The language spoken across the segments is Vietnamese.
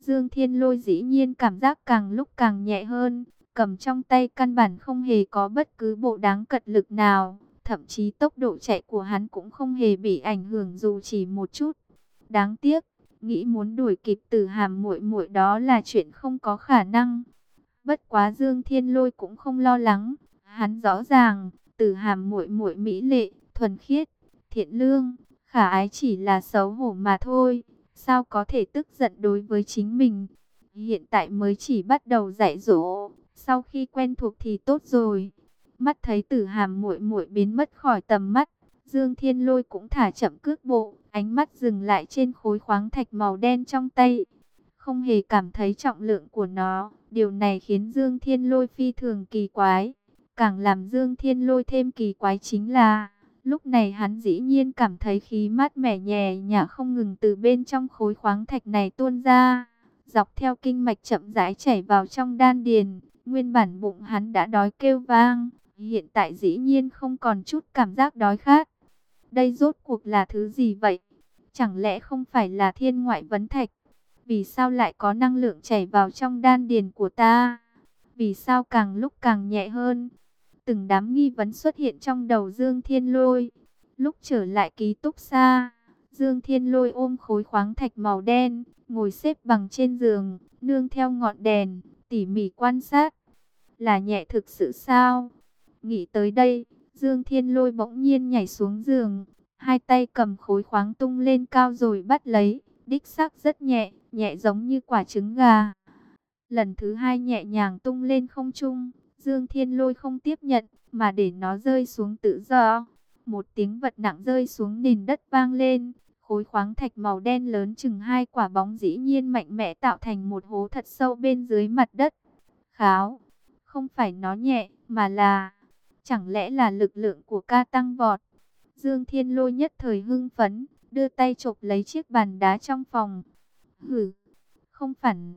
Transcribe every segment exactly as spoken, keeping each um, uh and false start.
Dương Thiên Lôi dĩ nhiên cảm giác càng lúc càng nhẹ hơn, cầm trong tay căn bản không hề có bất cứ bộ đáng cật lực nào, thậm chí tốc độ chạy của hắn cũng không hề bị ảnh hưởng dù chỉ một chút. Đáng tiếc, nghĩ muốn đuổi kịp Tử Hàm muội muội đó là chuyện không có khả năng. Bất quá Dương Thiên Lôi cũng không lo lắng, hắn rõ ràng, Tử Hàm muội muội mỹ lệ, thuần khiết, thiện lương, khả ái chỉ là xấu hổ mà thôi, sao có thể tức giận đối với chính mình. Hiện tại mới chỉ bắt đầu dạy dỗ, sau khi quen thuộc thì tốt rồi. Mắt thấy Tử Hàm muội muội biến mất khỏi tầm mắt, Dương Thiên Lôi cũng thả chậm cước bộ, ánh mắt dừng lại trên khối khoáng thạch màu đen trong tay, không hề cảm thấy trọng lượng của nó. Điều này khiến Dương Thiên Lôi phi thường kỳ quái. Càng làm Dương Thiên Lôi thêm kỳ quái chính là, lúc này hắn dĩ nhiên cảm thấy khí mát mẻ nhẹ nhàng không ngừng từ bên trong khối khoáng thạch này tuôn ra, dọc theo kinh mạch chậm rãi chảy vào trong đan điền. Nguyên bản bụng hắn đã đói kêu vang, hiện tại dĩ nhiên không còn chút cảm giác đói khát. Đây rốt cuộc là thứ gì vậy? Chẳng lẽ không phải là thiên ngoại vấn thạch? Vì sao lại có năng lượng chảy vào trong đan điền của ta? Vì sao càng lúc càng nhẹ hơn? Từng đám nghi vấn xuất hiện trong đầu Dương Thiên Lôi. Lúc trở lại ký túc xá, Dương Thiên Lôi ôm khối khoáng thạch màu đen, ngồi xếp bằng trên giường, nương theo ngọn đèn, tỉ mỉ quan sát. Là nhẹ thực sự sao? Nghĩ tới đây, Dương Thiên Lôi bỗng nhiên nhảy xuống giường, hai tay cầm khối khoáng tung lên cao rồi bắt lấy. Đích xác rất nhẹ, nhẹ giống như quả trứng gà. Lần thứ hai nhẹ nhàng tung lên không trung, Dương Thiên Lôi không tiếp nhận, mà để nó rơi xuống tự do. Một tiếng vật nặng rơi xuống nền đất vang lên, khối khoáng thạch màu đen lớn chừng hai quả bóng dĩ nhiên mạnh mẽ tạo thành một hố thật sâu bên dưới mặt đất. Kháo, không phải nó nhẹ, mà là, chẳng lẽ là lực lượng của ca tăng vọt? Dương Thiên Lôi nhất thời hưng phấn, đưa tay chộp lấy chiếc bàn đá trong phòng. Hử, không phản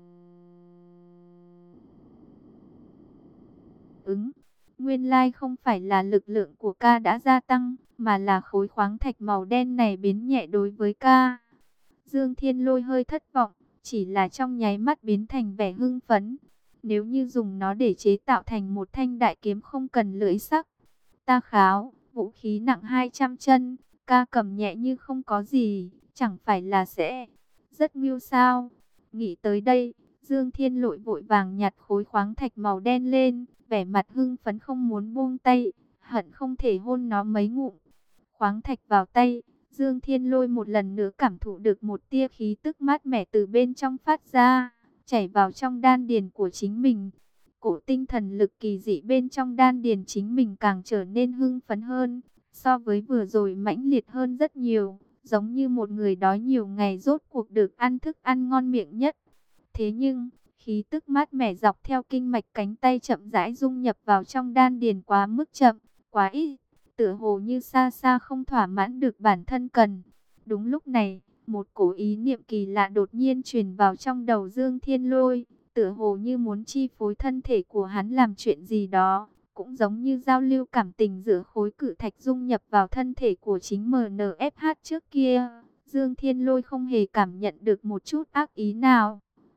ứng. Nguyên lai không phải là lực lượng của ca đã gia tăng, mà là khối khoáng thạch màu đen này biến nhẹ đối với ca. Dương Thiên Lôi hơi thất vọng, chỉ là trong nháy mắt biến thành vẻ hưng phấn. Nếu như dùng nó để chế tạo thành một thanh đại kiếm không cần lưỡi sắc. Ta kháo, vũ khí nặng hai trăm cân, ca cầm nhẹ như không có gì, chẳng phải là sẽ rất mưu sao? Nghĩ tới đây, Dương Thiên Lôi vội vàng nhặt khối khoáng thạch màu đen lên, vẻ mặt hưng phấn không muốn buông tay, hận không thể hôn nó mấy ngụm. Khoáng thạch vào tay, Dương Thiên Lôi một lần nữa cảm thụ được một tia khí tức mát mẻ từ bên trong phát ra, chảy vào trong đan điền của chính mình. Cổ tinh thần lực kỳ dị bên trong đan điền chính mình càng trở nên hưng phấn hơn, so với vừa rồi mãnh liệt hơn rất nhiều, giống như một người đói nhiều ngày rốt cuộc được ăn thức ăn ngon miệng nhất. Thế nhưng, khí tức mát mẻ dọc theo kinh mạch cánh tay chậm rãi dung nhập vào trong đan điền quá mức chậm, quá ít, tựa hồ như xa xa không thỏa mãn được bản thân cần. Đúng lúc này, một cổ ý niệm kỳ lạ đột nhiên truyền vào trong đầu Dương Thiên Lôi, tựa hồ như muốn chi phối thân thể của hắn làm chuyện gì đó, cũng giống như giao lưu cảm tình giữa khối cự thạch dung nhập vào thân thể của chính em en ép hát trước kia. Dương Thiên Lôi không hề cảm nhận được một chút ác ý nào.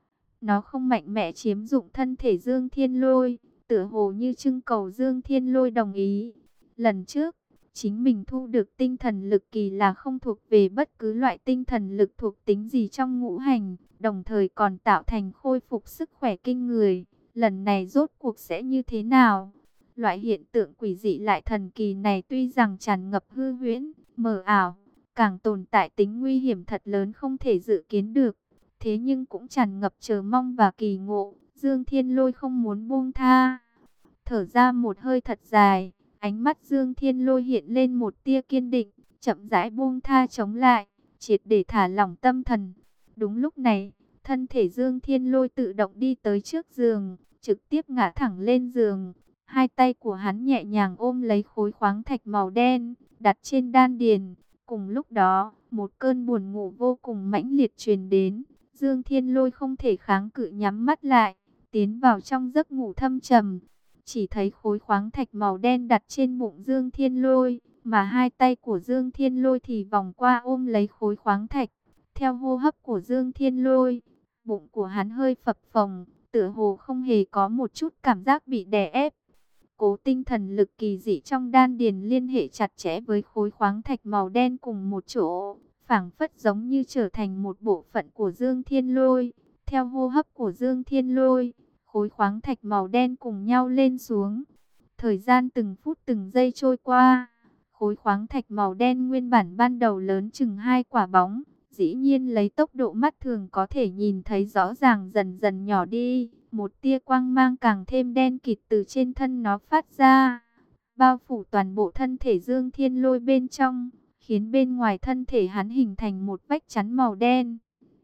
Nó không mạnh mẽ chiếm dụng thân thể Dương Thiên Lôi, tựa hồ như trưng cầu Dương Thiên Lôi đồng ý. Lần trước, chính mình thu được tinh thần lực kỳ là không thuộc về bất cứ loại tinh thần lực thuộc tính gì trong ngũ hành, đồng thời còn tạo thành khôi phục sức khỏe kinh người. Lần này rốt cuộc sẽ như thế nào? Loại hiện tượng quỷ dị lại thần kỳ này tuy rằng tràn ngập hư huyễn, mờ ảo, càng tồn tại tính nguy hiểm thật lớn không thể dự kiến được. Thế nhưng cũng tràn ngập chờ mong và kỳ ngộ, Dương Thiên Lôi không muốn buông tha. Thở ra một hơi thật dài, ánh mắt Dương Thiên Lôi hiện lên một tia kiên định, chậm rãi buông tha chống lại, triệt để thả lỏng tâm thần. Đúng lúc này, thân thể Dương Thiên Lôi tự động đi tới trước giường, trực tiếp ngã thẳng lên giường. Hai tay của hắn nhẹ nhàng ôm lấy khối khoáng thạch màu đen, đặt trên đan điền. Cùng lúc đó, một cơn buồn ngủ vô cùng mãnh liệt truyền đến. Dương Thiên Lôi không thể kháng cự nhắm mắt lại, tiến vào trong giấc ngủ thâm trầm. Chỉ thấy khối khoáng thạch màu đen đặt trên bụng Dương Thiên Lôi, mà hai tay của Dương Thiên Lôi thì vòng qua ôm lấy khối khoáng thạch. Theo hô hấp của Dương Thiên Lôi, Bụng của hắn hơi phập phồng, tựa hồ không hề có một chút cảm giác bị đè ép. Cố tinh thần lực kỳ dị trong đan điền liên hệ chặt chẽ với khối khoáng thạch màu đen cùng một chỗ, phảng phất giống như trở thành một bộ phận của Dương Thiên Lôi. Theo hô hấp của Dương Thiên Lôi, khối khoáng thạch màu đen cùng nhau lên xuống. Thời gian từng phút từng giây trôi qua, khối khoáng thạch màu đen nguyên bản ban đầu lớn chừng hai quả bóng, dĩ nhiên lấy tốc độ mắt thường có thể nhìn thấy rõ ràng dần dần nhỏ đi. Một tia quang mang càng thêm đen kịt từ trên thân nó phát ra, bao phủ toàn bộ thân thể Dương Thiên Lôi bên trong, khiến bên ngoài thân thể hắn hình thành một vách chắn màu đen.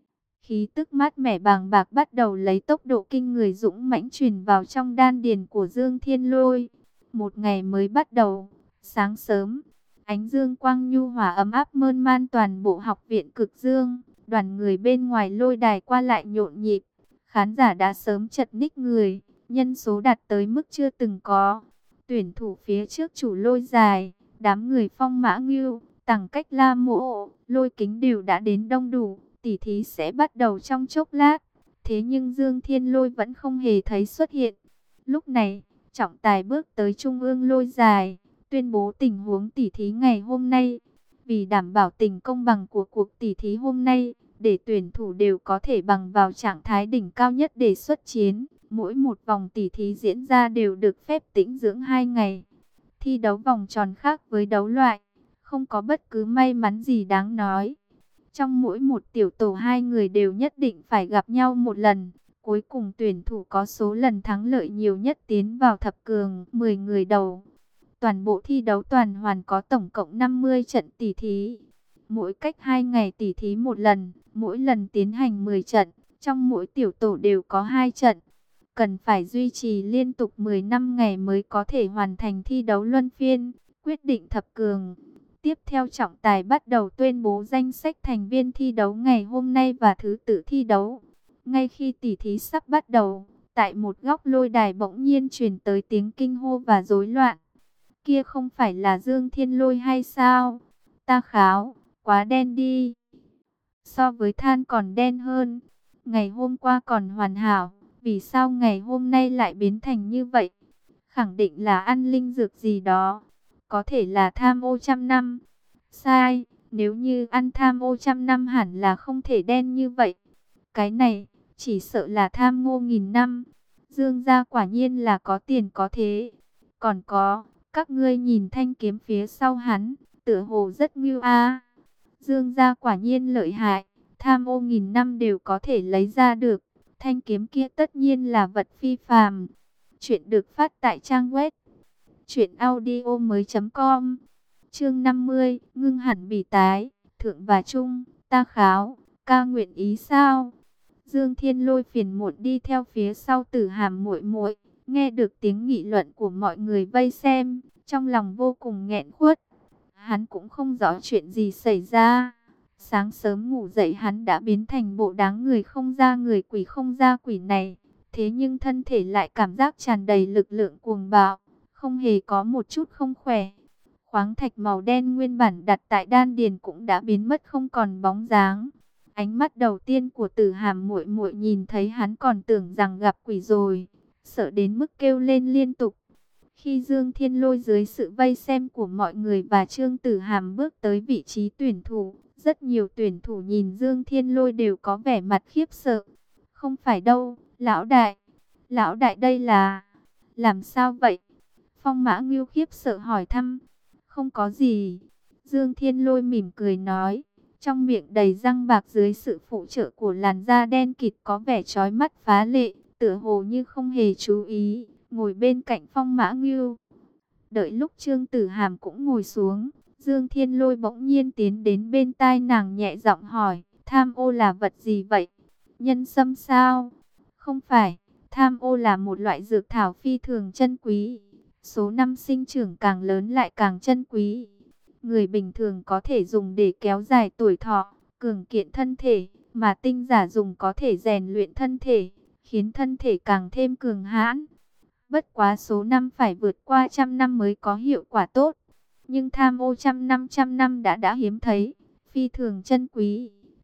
Khí tức mát mẻ bàng bạc bắt đầu lấy tốc độ kinh người dũng mãnh truyền vào trong đan điền của Dương Thiên Lôi. Một ngày mới bắt đầu, sáng sớm, ánh dương quang nhu hòa ấm áp mơn man toàn bộ học viện Cực Dương. Đoàn người bên ngoài lôi đài qua lại nhộn nhịp, khán giả đã sớm chật ních người, nhân số đạt tới mức chưa từng có. Tuyển thủ phía trước chủ lôi dài, đám người Phong Mã Ngưu, Tằng Cách La Mộ, Lôi Kính đều đã đến đông đủ. Tỷ thí sẽ bắt đầu trong chốc lát, thế nhưng Dương Thiên Lôi vẫn không hề thấy xuất hiện. Lúc này, trọng tài bước tới trung ương lôi dài, tuyên bố tình huống tỷ thí ngày hôm nay. Vì đảm bảo tình công bằng của cuộc tỷ thí hôm nay, để tuyển thủ đều có thể bằng vào trạng thái đỉnh cao nhất để xuất chiến, mỗi một vòng tỷ thí diễn ra đều được phép tĩnh dưỡng hai ngày. Thi đấu vòng tròn khác với đấu loại, không có bất cứ may mắn gì đáng nói. Trong mỗi một tiểu tổ hai người đều nhất định phải gặp nhau một lần. Cuối cùng tuyển thủ có số lần thắng lợi nhiều nhất tiến vào thập cường mười người đầu. Toàn bộ thi đấu toàn hoàn có tổng cộng năm mươi trận tỷ thí. Mỗi cách hai ngày tỷ thí một lần, mỗi lần tiến hành mười trận. Trong mỗi tiểu tổ đều có hai trận. Cần phải duy trì liên tục mười năm ngày mới có thể hoàn thành thi đấu luân phiên, quyết định thập cường. Tiếp theo trọng tài bắt đầu tuyên bố danh sách thành viên thi đấu ngày hôm nay và thứ tự thi đấu. Ngay khi tỷ thí sắp bắt đầu, tại một góc lôi đài bỗng nhiên truyền tới tiếng kinh hô và rối loạn. Kia không phải là Dương Thiên Lôi hay sao? Ta kháo, quá đen đi. So với than còn đen hơn. Ngày hôm qua còn hoàn hảo, vì sao ngày hôm nay lại biến thành như vậy? Khẳng định là ăn linh dược gì đó. Có thể là tham ô trăm năm. Sai, nếu như ăn tham ô trăm năm hẳn là không thể đen như vậy. Cái này, chỉ sợ là tham ngô nghìn năm. Dương gia quả nhiên là có tiền có thế. Còn có, các ngươi nhìn thanh kiếm phía sau hắn, tựa hồ rất ngưu a. Dương gia quả nhiên lợi hại, tham ô nghìn năm đều có thể lấy ra được. Thanh kiếm kia tất nhiên là vật phi phàm. Chuyện được phát tại trang web truyện audio mới chấm com. Chương năm mươi, ngưng hẳn bỉ tái, thượng và trung, ta kháo, ca nguyện ý sao? Dương Thiên Lôi phiền muộn đi theo phía sau Tử Hàm muội muội, nghe được tiếng nghị luận của mọi người vây xem, trong lòng vô cùng nghẹn khuất. Hắn cũng không rõ chuyện gì xảy ra. Sáng sớm ngủ dậy hắn đã biến thành bộ đáng người không ra người quỷ không ra quỷ này, thế nhưng thân thể lại cảm giác tràn đầy lực lượng cuồng bạo, không hề có một chút không khỏe. Khoáng thạch màu đen nguyên bản đặt tại đan điền cũng đã biến mất không còn bóng dáng. Ánh mắt đầu tiên của Tử Hàm muội muội nhìn thấy hắn còn tưởng rằng gặp quỷ rồi, sợ đến mức kêu lên liên tục. Khi Dương Thiên Lôi dưới sự vây xem của mọi người và Trương Tử Hàm bước tới vị trí tuyển thủ, rất nhiều tuyển thủ nhìn Dương Thiên Lôi đều có vẻ mặt khiếp sợ. Không phải đâu, lão đại, lão đại đây là, làm sao vậy? Phong Mã Ngưu khiếp sợ hỏi thăm. Không có gì. Dương Thiên Lôi mỉm cười nói, trong miệng đầy răng bạc dưới sự phụ trợ của làn da đen kịt có vẻ chói mắt phá lệ, tựa hồ như không hề chú ý, ngồi bên cạnh Phong Mã Ngưu. Đợi lúc Trương Tử Hàm cũng ngồi xuống, Dương Thiên Lôi bỗng nhiên tiến đến bên tai nàng nhẹ giọng hỏi, tham ô là vật gì vậy? Nhân sâm sao? Không phải, tham ô là một loại dược thảo phi thường chân quý. Số năm sinh trưởng càng lớn lại càng chân quý. Người bình thường có thể dùng để kéo dài tuổi thọ, cường kiện thân thể, mà tinh giả dùng có thể rèn luyện thân thể, khiến thân thể càng thêm cường hãn. Bất quá số năm phải vượt qua trăm năm mới có hiệu quả tốt. Nhưng tham ô trăm năm trăm năm đã đã hiếm thấy, phi thường chân quý.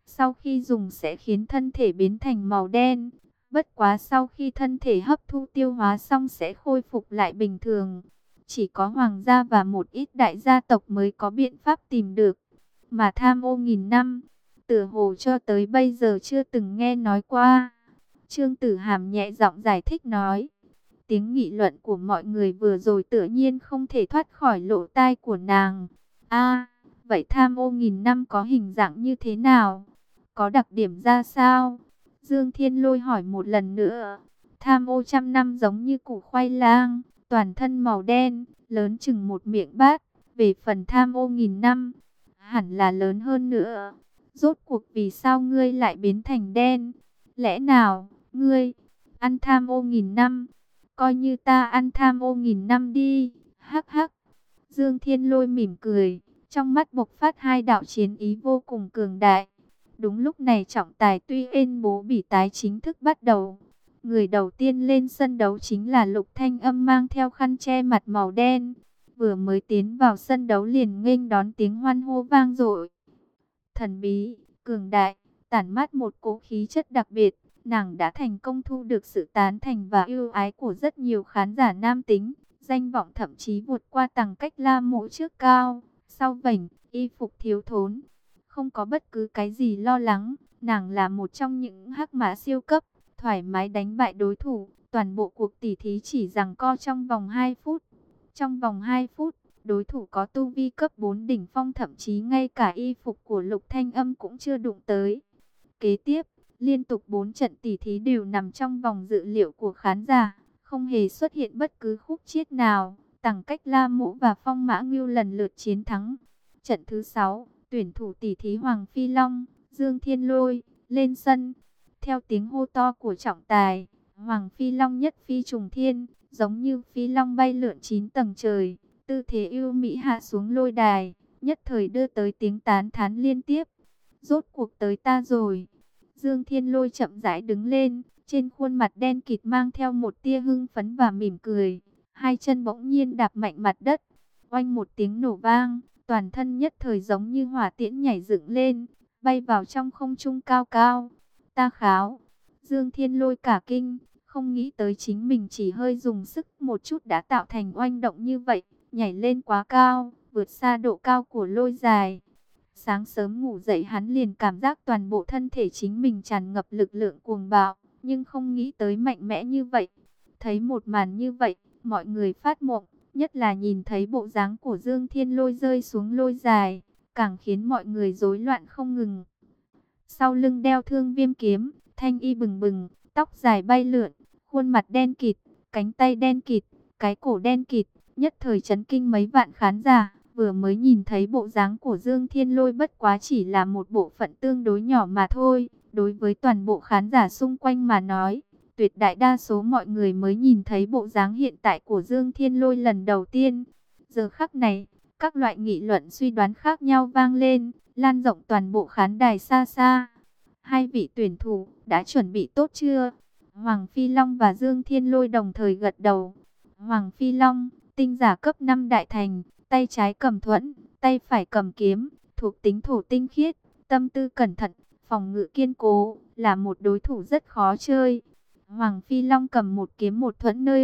Sau khi dùng sẽ khiến thân thể biến thành màu đen. Bất quá sau khi thân thể hấp thu tiêu hóa xong sẽ khôi phục lại bình thường. Chỉ có hoàng gia và một ít đại gia tộc mới có biện pháp tìm được. Mà tham ô nghìn năm, tựa hồ cho tới bây giờ chưa từng nghe nói qua. Trương Tử Hàm nhẹ giọng giải thích nói. Tiếng nghị luận của mọi người vừa rồi tự nhiên không thể thoát khỏi lỗ tai của nàng. A, vậy tham ô nghìn năm có hình dạng như thế nào? Có đặc điểm ra sao? Dương Thiên Lôi hỏi một lần nữa. Tham ô trăm năm giống như củ khoai lang, toàn thân màu đen, lớn chừng một miệng bát. Về phần tham ô nghìn năm, hẳn là lớn hơn nữa. Rốt cuộc vì sao ngươi lại biến thành đen? Lẽ nào, ngươi ăn tham ô nghìn năm? Coi như ta ăn tham ô nghìn năm đi. Hắc hắc. Dương Thiên Lôi mỉm cười, trong mắt bộc phát hai đạo chiến ý vô cùng cường đại. Đúng lúc này trọng tài tuy ên bố bỉ tái chính thức bắt đầu. Người đầu tiên lên sân đấu chính là Lục Thanh Âm mang theo khăn che mặt màu đen. Vừa mới tiến vào sân đấu liền nghênh đón tiếng hoan hô vang dội. Thần bí, cường đại, tản mát một cỗ khí chất đặc biệt. Nàng đã thành công thu được sự tán thành và yêu ái của rất nhiều khán giả nam tính. Danh vọng thậm chí vượt qua Tằng Cách La Mộ trước cao, sau vành, y phục thiếu thốn. Không có bất cứ cái gì lo lắng, nàng là một trong những hắc mã siêu cấp, thoải mái đánh bại đối thủ. Toàn bộ cuộc tỉ thí chỉ giằng co trong vòng hai phút. Trong vòng hai phút, đối thủ có tu vi cấp bốn đỉnh phong, thậm chí ngay cả y phục của Lục Thanh Âm cũng chưa đụng tới. Kế tiếp, liên tục bốn trận tỉ thí đều nằm trong vòng dự liệu của khán giả, không hề xuất hiện bất cứ khúc chiết nào. Tằng Cách La Mộ và Phong Mã Ngưu lần lượt chiến thắng. Trận thứ sáu, tuyển thủ tỉ thí Hoàng Phi Long, Dương Thiên Lôi lên sân. Theo tiếng hô to của trọng tài, Hoàng Phi Long nhất phi trùng thiên, giống như phi long bay lượn chín tầng trời, tư thế ưu mỹ hạ xuống lôi đài, nhất thời đưa tới tiếng tán thán liên tiếp. Rốt cuộc tới ta rồi. Dương Thiên Lôi chậm rãi đứng lên, trên khuôn mặt đen kịt mang theo một tia hưng phấn và mỉm cười. Hai chân bỗng nhiên đạp mạnh mặt đất, oanh một tiếng nổ vang, toàn thân nhất thời giống như hỏa tiễn nhảy dựng lên, bay vào trong không trung cao cao. Ta kháo. Dương Thiên Lôi cả kinh, không nghĩ tới chính mình chỉ hơi dùng sức một chút đã tạo thành oanh động như vậy, nhảy lên quá cao, vượt xa độ cao của lôi dài. Sáng sớm ngủ dậy hắn liền cảm giác toàn bộ thân thể chính mình tràn ngập lực lượng cuồng bạo, nhưng không nghĩ tới mạnh mẽ như vậy. Thấy một màn như vậy, mọi người phát mộng, nhất là nhìn thấy bộ dáng của Dương Thiên Lôi rơi xuống lôi dài, càng khiến mọi người rối loạn không ngừng. Sau lưng đeo thương viêm kiếm, thanh y bừng bừng, tóc dài bay lượn, khuôn mặt đen kịt, cánh tay đen kịt, cái cổ đen kịt, nhất thời chấn kinh mấy vạn khán giả. Vừa mới nhìn thấy bộ dáng của Dương Thiên Lôi bất quá chỉ là một bộ phận tương đối nhỏ mà thôi. Đối với toàn bộ khán giả xung quanh mà nói, tuyệt đại đa số mọi người mới nhìn thấy bộ dáng hiện tại của Dương Thiên Lôi lần đầu tiên. Giờ khắc này, các loại nghị luận suy đoán khác nhau vang lên, lan rộng toàn bộ khán đài xa xa. Hai vị tuyển thủ đã chuẩn bị tốt chưa? Hoàng Phi Long và Dương Thiên Lôi đồng thời gật đầu. Hoàng Phi Long, tinh giả cấp năm đại thành, tay trái cầm thuẫn, tay phải cầm kiếm, thuộc tính thổ tinh khiết, tâm tư cẩn thận, phòng ngự kiên cố, là một đối thủ rất khó chơi. Hoàng Phi Long cầm một kiếm một thuẫn nơi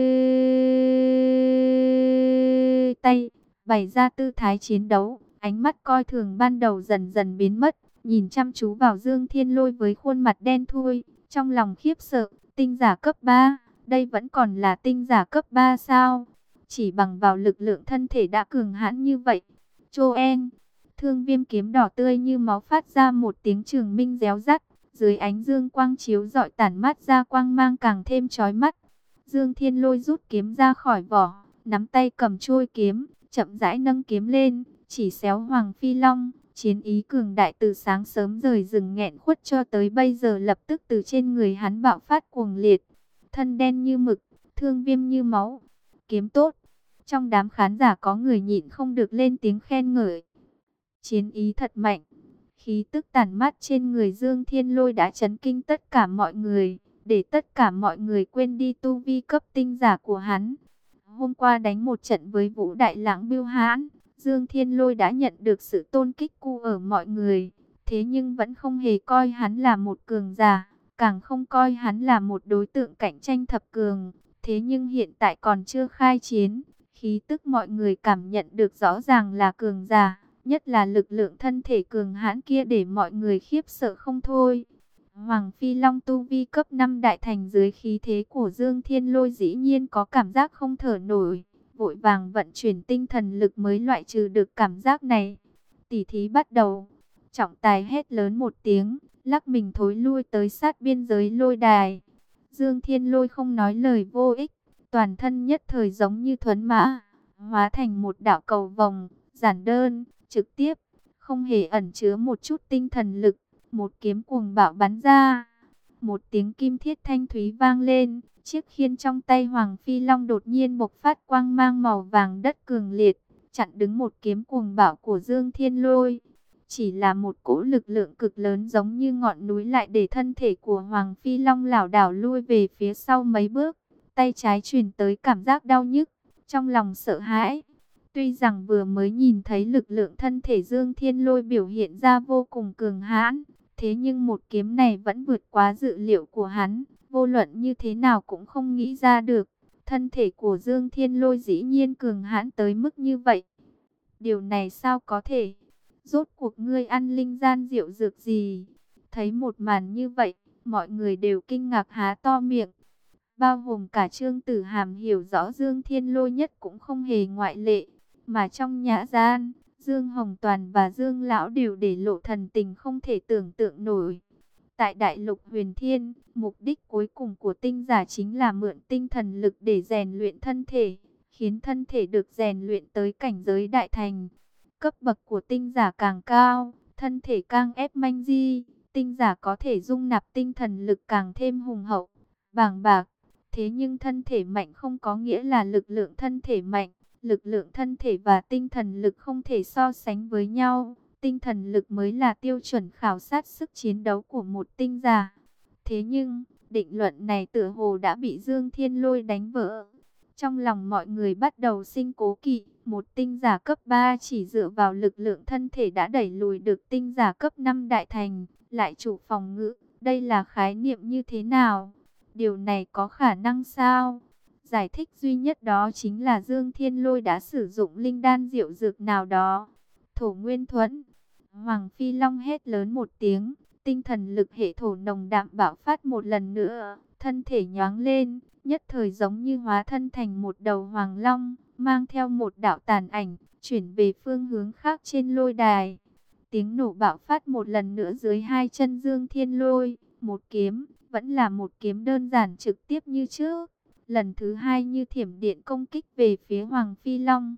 tay, bày ra tư thái chiến đấu, ánh mắt coi thường ban đầu dần dần biến mất, nhìn chăm chú vào Dương Thiên Lôi với khuôn mặt đen thui, trong lòng khiếp sợ. Tinh giả cấp ba, đây vẫn còn là tinh giả cấp ba sao? Chỉ bằng vào lực lượng thân thể đã cường hãn như vậy. Choen, thương viêm kiếm đỏ tươi như máu phát ra một tiếng trường minh réo rắt, dưới ánh dương quang chiếu rọi tản mát ra quang mang càng thêm chói mắt. Dương Thiên Lôi rút kiếm ra khỏi vỏ, nắm tay cầm trôi kiếm, chậm rãi nâng kiếm lên, chỉ xéo Hoàng Phi Long. Chiến ý cường đại từ sáng sớm rời rừng nghẹn khuất cho tới bây giờ lập tức từ trên người hắn bạo phát cuồng liệt. Thân đen như mực, thương viêm như máu, kiếm tốt. Trong đám khán giả có người nhịn không được lên tiếng khen ngợi. Chiến ý thật mạnh, khí tức tản mát trên người Dương Thiên Lôi đã chấn kinh tất cả mọi người, để tất cả mọi người quên đi tu vi cấp tinh giả của hắn. Hôm qua đánh một trận với Vũ Đại Lãng Bưu Hãn, Dương Thiên Lôi đã nhận được sự tôn kích cu ở mọi người, thế nhưng vẫn không hề coi hắn là một cường giả, càng không coi hắn là một đối tượng cạnh tranh thập cường. Thế nhưng hiện tại còn chưa khai chiến, khí tức mọi người cảm nhận được rõ ràng là cường giả, nhất là lực lượng thân thể cường hãn kia để mọi người khiếp sợ không thôi. Hoàng Phi Long tu vi cấp năm đại thành dưới khí thế của Dương Thiên Lôi dĩ nhiên có cảm giác không thở nổi, vội vàng vận chuyển tinh thần lực mới loại trừ được cảm giác này. Tỉ thí bắt đầu, trọng tài hét lớn một tiếng, lắc mình thối lui tới sát biên giới lôi đài. Dương Thiên Lôi không nói lời vô ích, toàn thân nhất thời giống như thuấn mã, hóa thành một đạo cầu vồng, giản đơn, trực tiếp, không hề ẩn chứa một chút tinh thần lực. Một kiếm cuồng bạo bắn ra, một tiếng kim thiết thanh thúy vang lên, chiếc khiên trong tay Hoàng Phi Long đột nhiên bộc phát quang mang màu vàng đất cường liệt, chặn đứng một kiếm cuồng bạo của Dương Thiên Lôi. Chỉ là một cỗ lực lượng cực lớn giống như ngọn núi lại để thân thể của Hoàng Phi Long lảo đảo lui về phía sau mấy bước, tay trái truyền tới cảm giác đau nhức, trong lòng sợ hãi. Tuy rằng vừa mới nhìn thấy lực lượng thân thể Dương Thiên Lôi biểu hiện ra vô cùng cường hãn, thế nhưng một kiếm này vẫn vượt quá dự liệu của hắn, vô luận như thế nào cũng không nghĩ ra được. Thân thể của Dương Thiên Lôi dĩ nhiên cường hãn tới mức như vậy. Điều này sao có thể? Rốt cuộc ngươi ăn linh gian diệu dược gì? Thấy một màn như vậy, mọi người đều kinh ngạc há to miệng. Bao gồm cả Trương Tử Hàm hiểu rõ Dương Thiên Lôi nhất cũng không hề ngoại lệ. Mà trong nhã gian, Dương Hồng Toàn và Dương Lão đều để lộ thần tình không thể tưởng tượng nổi. Tại Đại Lục Huyền Thiên, mục đích cuối cùng của tinh giả chính là mượn tinh thần lực để rèn luyện thân thể, khiến thân thể được rèn luyện tới cảnh giới đại thành. Cấp bậc của tinh giả càng cao, thân thể càng ép manh di, tinh giả có thể dung nạp tinh thần lực càng thêm hùng hậu, bàng bạc. Thế nhưng thân thể mạnh không có nghĩa là lực lượng thân thể mạnh. Lực lượng thân thể và tinh thần lực không thể so sánh với nhau. Tinh thần lực mới là tiêu chuẩn khảo sát sức chiến đấu của một tinh giả. Thế nhưng, định luận này tựa hồ đã bị Dương Thiên Lôi đánh vỡ. Trong lòng mọi người bắt đầu sinh cố kỵ. Một tinh giả cấp ba chỉ dựa vào lực lượng thân thể đã đẩy lùi được tinh giả cấp năm đại thành. Lại chủ phòng ngự, đây là khái niệm như thế nào? Điều này có khả năng sao? Giải thích duy nhất đó chính là Dương Thiên Lôi đã sử dụng linh đan diệu dược nào đó. Thổ Nguyên Thuẫn. Hoàng Phi Long hét lớn một tiếng, tinh thần lực hệ thổ nồng đạm bạo phát một lần nữa, thân thể nhoáng lên, nhất thời giống như hóa thân thành một đầu hoàng long, mang theo một đạo tàn ảnh, chuyển về phương hướng khác trên lôi đài. Tiếng nổ bạo phát một lần nữa dưới hai chân Dương Thiên Lôi, một kiếm, vẫn là một kiếm đơn giản trực tiếp như trước. Lần thứ hai như thiểm điện công kích về phía Hoàng Phi Long.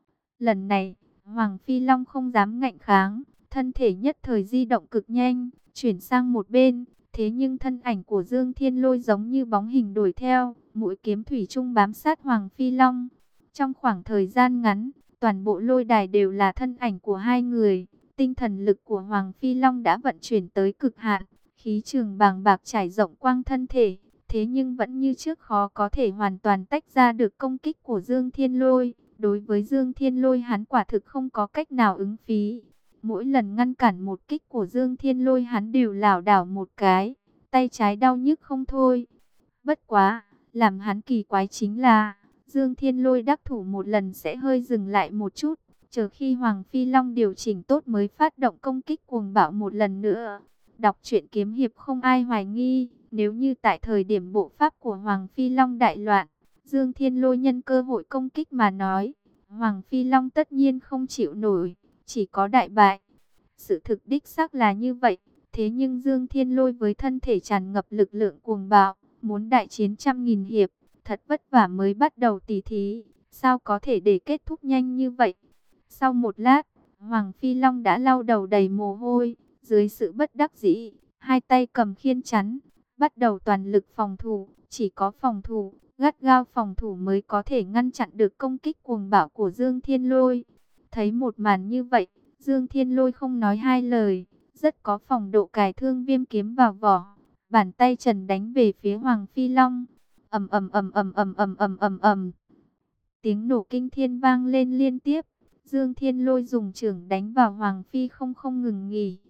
Lần này, Hoàng Phi Long không dám ngạnh kháng, thân thể nhất thời di động cực nhanh, chuyển sang một bên. Thế nhưng thân ảnh của Dương Thiên Lôi giống như bóng hình đuổi theo, mũi kiếm thủy chung bám sát Hoàng Phi Long. Trong khoảng thời gian ngắn, toàn bộ lôi đài đều là thân ảnh của hai người. Tinh thần lực của Hoàng Phi Long đã vận chuyển tới cực hạn, khí trường bàng bạc trải rộng quang thân thể. Thế nhưng vẫn như trước khó có thể hoàn toàn tách ra được công kích của Dương Thiên Lôi. Đối với Dương Thiên Lôi hắn quả thực không có cách nào ứng phí. Mỗi lần ngăn cản một kích của Dương Thiên Lôi hắn đều lảo đảo một cái. Tay trái đau nhức không thôi. Bất quá, làm hắn kỳ quái chính là Dương Thiên Lôi đắc thủ một lần sẽ hơi dừng lại một chút. Chờ khi Hoàng Phi Long điều chỉnh tốt mới phát động công kích cuồng bạo một lần nữa. Đọc truyện kiếm hiệp không ai hoài nghi. Nếu như tại thời điểm bộ pháp của Hoàng Phi Long đại loạn, Dương Thiên Lôi nhân cơ hội công kích mà nói, Hoàng Phi Long tất nhiên không chịu nổi, chỉ có đại bại. Sự thực đích xác là như vậy, thế nhưng Dương Thiên Lôi với thân thể tràn ngập lực lượng cuồng bạo, muốn đại chiến trăm nghìn hiệp, thật vất vả mới bắt đầu tỉ thí, sao có thể để kết thúc nhanh như vậy. Sau một lát, Hoàng Phi Long đã lau đầu đầy mồ hôi, dưới sự bất đắc dĩ, hai tay cầm khiên chắn, bắt đầu toàn lực phòng thủ, chỉ có phòng thủ, gắt gao phòng thủ mới có thể ngăn chặn được công kích cuồng bạo của Dương Thiên Lôi. Thấy một màn như vậy, Dương Thiên Lôi không nói hai lời, rất có phong độ cài thương viêm kiếm vào vỏ, bàn tay trần đánh về phía Hoàng Phi Long. Ầm ầm ầm ầm ầm ầm ầm ầm ầm. Tiếng nổ kinh thiên vang lên liên tiếp, Dương Thiên Lôi dùng chưởng đánh vào Hoàng Phi không không ngừng nghỉ.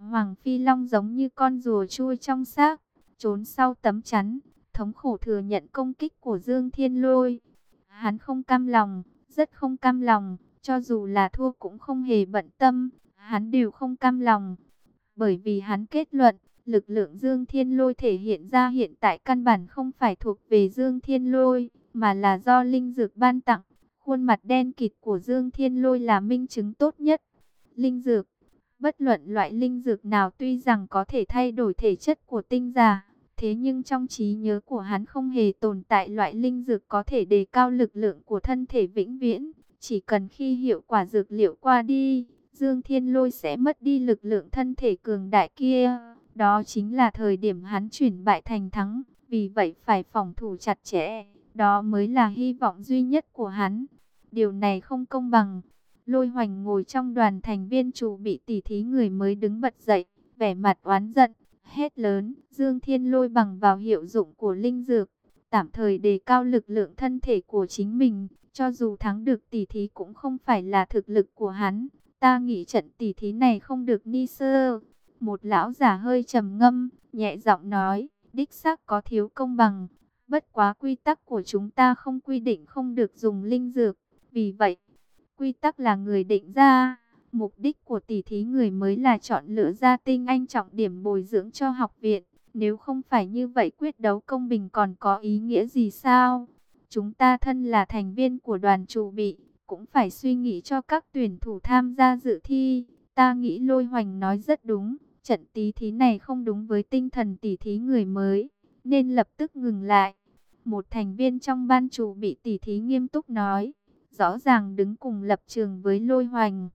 Hoàng Phi Long giống như con rùa chui trong xác, trốn sau tấm chắn, thống khổ thừa nhận công kích của Dương Thiên Lôi. Hắn không cam lòng, rất không cam lòng, cho dù là thua cũng không hề bận tâm, hắn đều không cam lòng. Bởi vì hắn kết luận, lực lượng Dương Thiên Lôi thể hiện ra hiện tại căn bản không phải thuộc về Dương Thiên Lôi, mà là do linh dược ban tặng. Khuôn mặt đen kịt của Dương Thiên Lôi là minh chứng tốt nhất. Linh dược, bất luận loại linh dược nào tuy rằng có thể thay đổi thể chất của tinh giả, thế nhưng trong trí nhớ của hắn không hề tồn tại loại linh dược có thể đề cao lực lượng của thân thể vĩnh viễn. Chỉ cần khi hiệu quả dược liệu qua đi, Dương Thiên Lôi sẽ mất đi lực lượng thân thể cường đại kia. Đó chính là thời điểm hắn chuyển bại thành thắng, vì vậy phải phòng thủ chặt chẽ. Đó mới là hy vọng duy nhất của hắn. Điều này không công bằng. Lôi Hoành ngồi trong đoàn thành viên chủ bị tỉ thí người mới đứng bật dậy, vẻ mặt oán giận, hét lớn. Dương Thiên Lôi bằng vào hiệu dụng của linh dược, tạm thời đề cao lực lượng thân thể của chính mình. Cho dù thắng được tỉ thí cũng không phải là thực lực của hắn. Ta nghĩ trận tỉ thí này không được ni sơ. Một lão giả hơi trầm ngâm, nhẹ giọng nói, đích xác có thiếu công bằng. Bất quá quy tắc của chúng ta không quy định không được dùng linh dược. Vì vậy, quy tắc là người định ra. Mục đích của tỉ thí người mới là chọn lựa ra tinh anh trọng điểm bồi dưỡng cho học viện. Nếu không phải như vậy quyết đấu công bình còn có ý nghĩa gì sao? Chúng ta thân là thành viên của đoàn chủ bị, cũng phải suy nghĩ cho các tuyển thủ tham gia dự thi. Ta nghĩ Lôi Hoành nói rất đúng. Trận tỉ thí này không đúng với tinh thần tỉ thí người mới, nên lập tức ngừng lại. Một thành viên trong ban chủ bị tỉ thí nghiêm túc nói, rõ ràng đứng cùng lập trường với Lôi Hoành.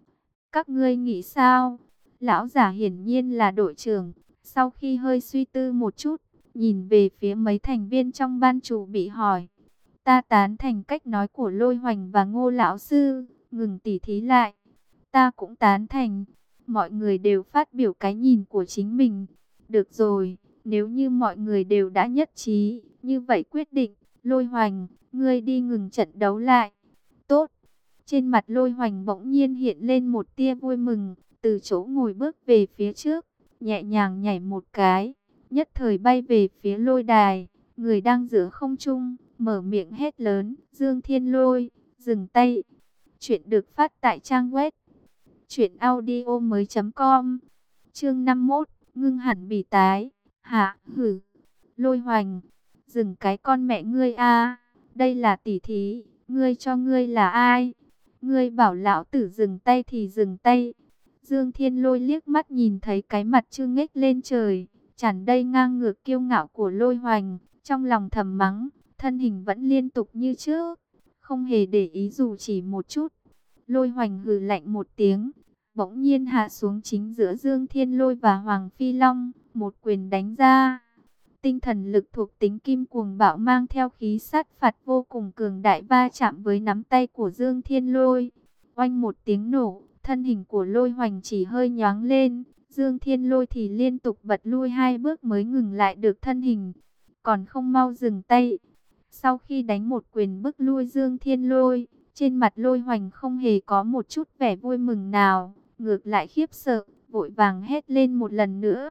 Các ngươi nghĩ sao? Lão giả hiển nhiên là đội trưởng. Sau khi hơi suy tư một chút, nhìn về phía mấy thành viên trong ban chủ bị hỏi. Ta tán thành cách nói của Lôi Hoành và Ngô lão sư, ngừng tỉ thí lại. Ta cũng tán thành. Mọi người đều phát biểu cái nhìn của chính mình. Được rồi, nếu như mọi người đều đã nhất trí, như vậy quyết định, Lôi Hoành, ngươi đi ngừng trận đấu lại. Tốt. Trên mặt Lôi Hoành bỗng nhiên hiện lên một tia vui mừng, từ chỗ ngồi bước về phía trước, nhẹ nhàng nhảy một cái, nhất thời bay về phía lôi đài, người đang giữa không trung, mở miệng hét lớn, Dương Thiên Lôi, dừng tay. Chuyện được phát tại trang web truyện audio mới chấm com. Chương năm mươi mốt, ngưng hẳn bỉ tái. Hạ, hử. Lôi Hoành, dừng cái con mẹ ngươi a, đây là tỉ thí, ngươi cho ngươi là ai? Ngươi bảo lão tử dừng tay thì dừng tay. Dương Thiên Lôi liếc mắt nhìn thấy cái mặt trương nghếch lên trời, tràn đầy ngang ngược kiêu ngạo của Lôi Hoành, trong lòng thầm mắng, thân hình vẫn liên tục như trước, không hề để ý dù chỉ một chút. Lôi Hoành hừ lạnh một tiếng, bỗng nhiên hạ xuống chính giữa Dương Thiên Lôi và Hoàng Phi Long, một quyền đánh ra. Tinh thần lực thuộc tính kim cuồng bạo mang theo khí sát phạt vô cùng cường đại va chạm với nắm tay của Dương Thiên Lôi. Oanh một tiếng nổ, thân hình của Lôi Hoành chỉ hơi nhoáng lên, Dương Thiên Lôi thì liên tục bật lui hai bước mới ngừng lại được thân hình, còn không mau dừng tay. Sau khi đánh một quyền bức lui Dương Thiên Lôi, trên mặt Lôi Hoành không hề có một chút vẻ vui mừng nào, ngược lại khiếp sợ, vội vàng hét lên một lần nữa.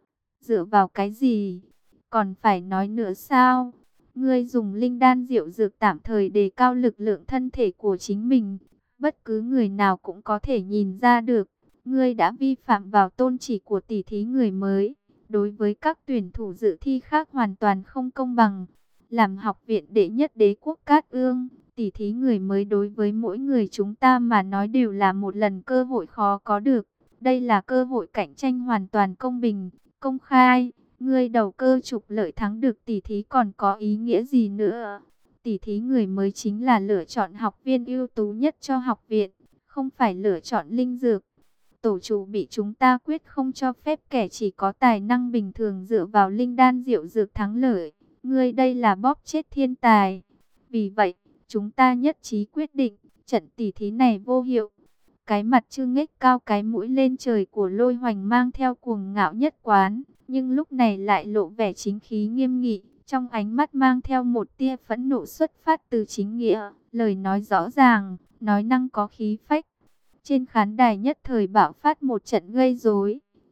Dựa vào cái gì? Còn phải nói nữa sao? Ngươi dùng linh đan diệu dược tạm thời đề cao lực lượng thân thể của chính mình. Bất cứ người nào cũng có thể nhìn ra được. Ngươi đã vi phạm vào tôn chỉ của tỷ thí người mới. Đối với các tuyển thủ dự thi khác hoàn toàn không công bằng. Làm học viện đệ nhất đế quốc Cát Ương, tỷ thí người mới đối với mỗi người chúng ta mà nói đều là một lần cơ hội khó có được. Đây là cơ hội cạnh tranh hoàn toàn công bình, công khai. Ngươi đầu cơ trục lợi thắng được tỷ thí còn có ý nghĩa gì nữa? Tỷ thí người mới chính là lựa chọn học viên ưu tú nhất cho học viện, không phải lựa chọn linh dược. Tổ chủ bị chúng ta quyết không cho phép kẻ chỉ có tài năng bình thường dựa vào linh đan diệu dược thắng lợi. Ngươi đây là bóp chết thiên tài. Vì vậy, chúng ta nhất trí quyết định, trận tỷ thí này vô hiệu. Cái mặt trương nghếch cao cái mũi lên trời của Lôi Hoành mang theo cuồng ngạo nhất quán, nhưng lúc này lại lộ vẻ chính khí nghiêm nghị, trong ánh mắt mang theo một tia phẫn nộ xuất phát từ chính nghĩa, lời nói rõ ràng, nói năng có khí phách. Trên khán đài nhất thời bạo phát một trận gây rối,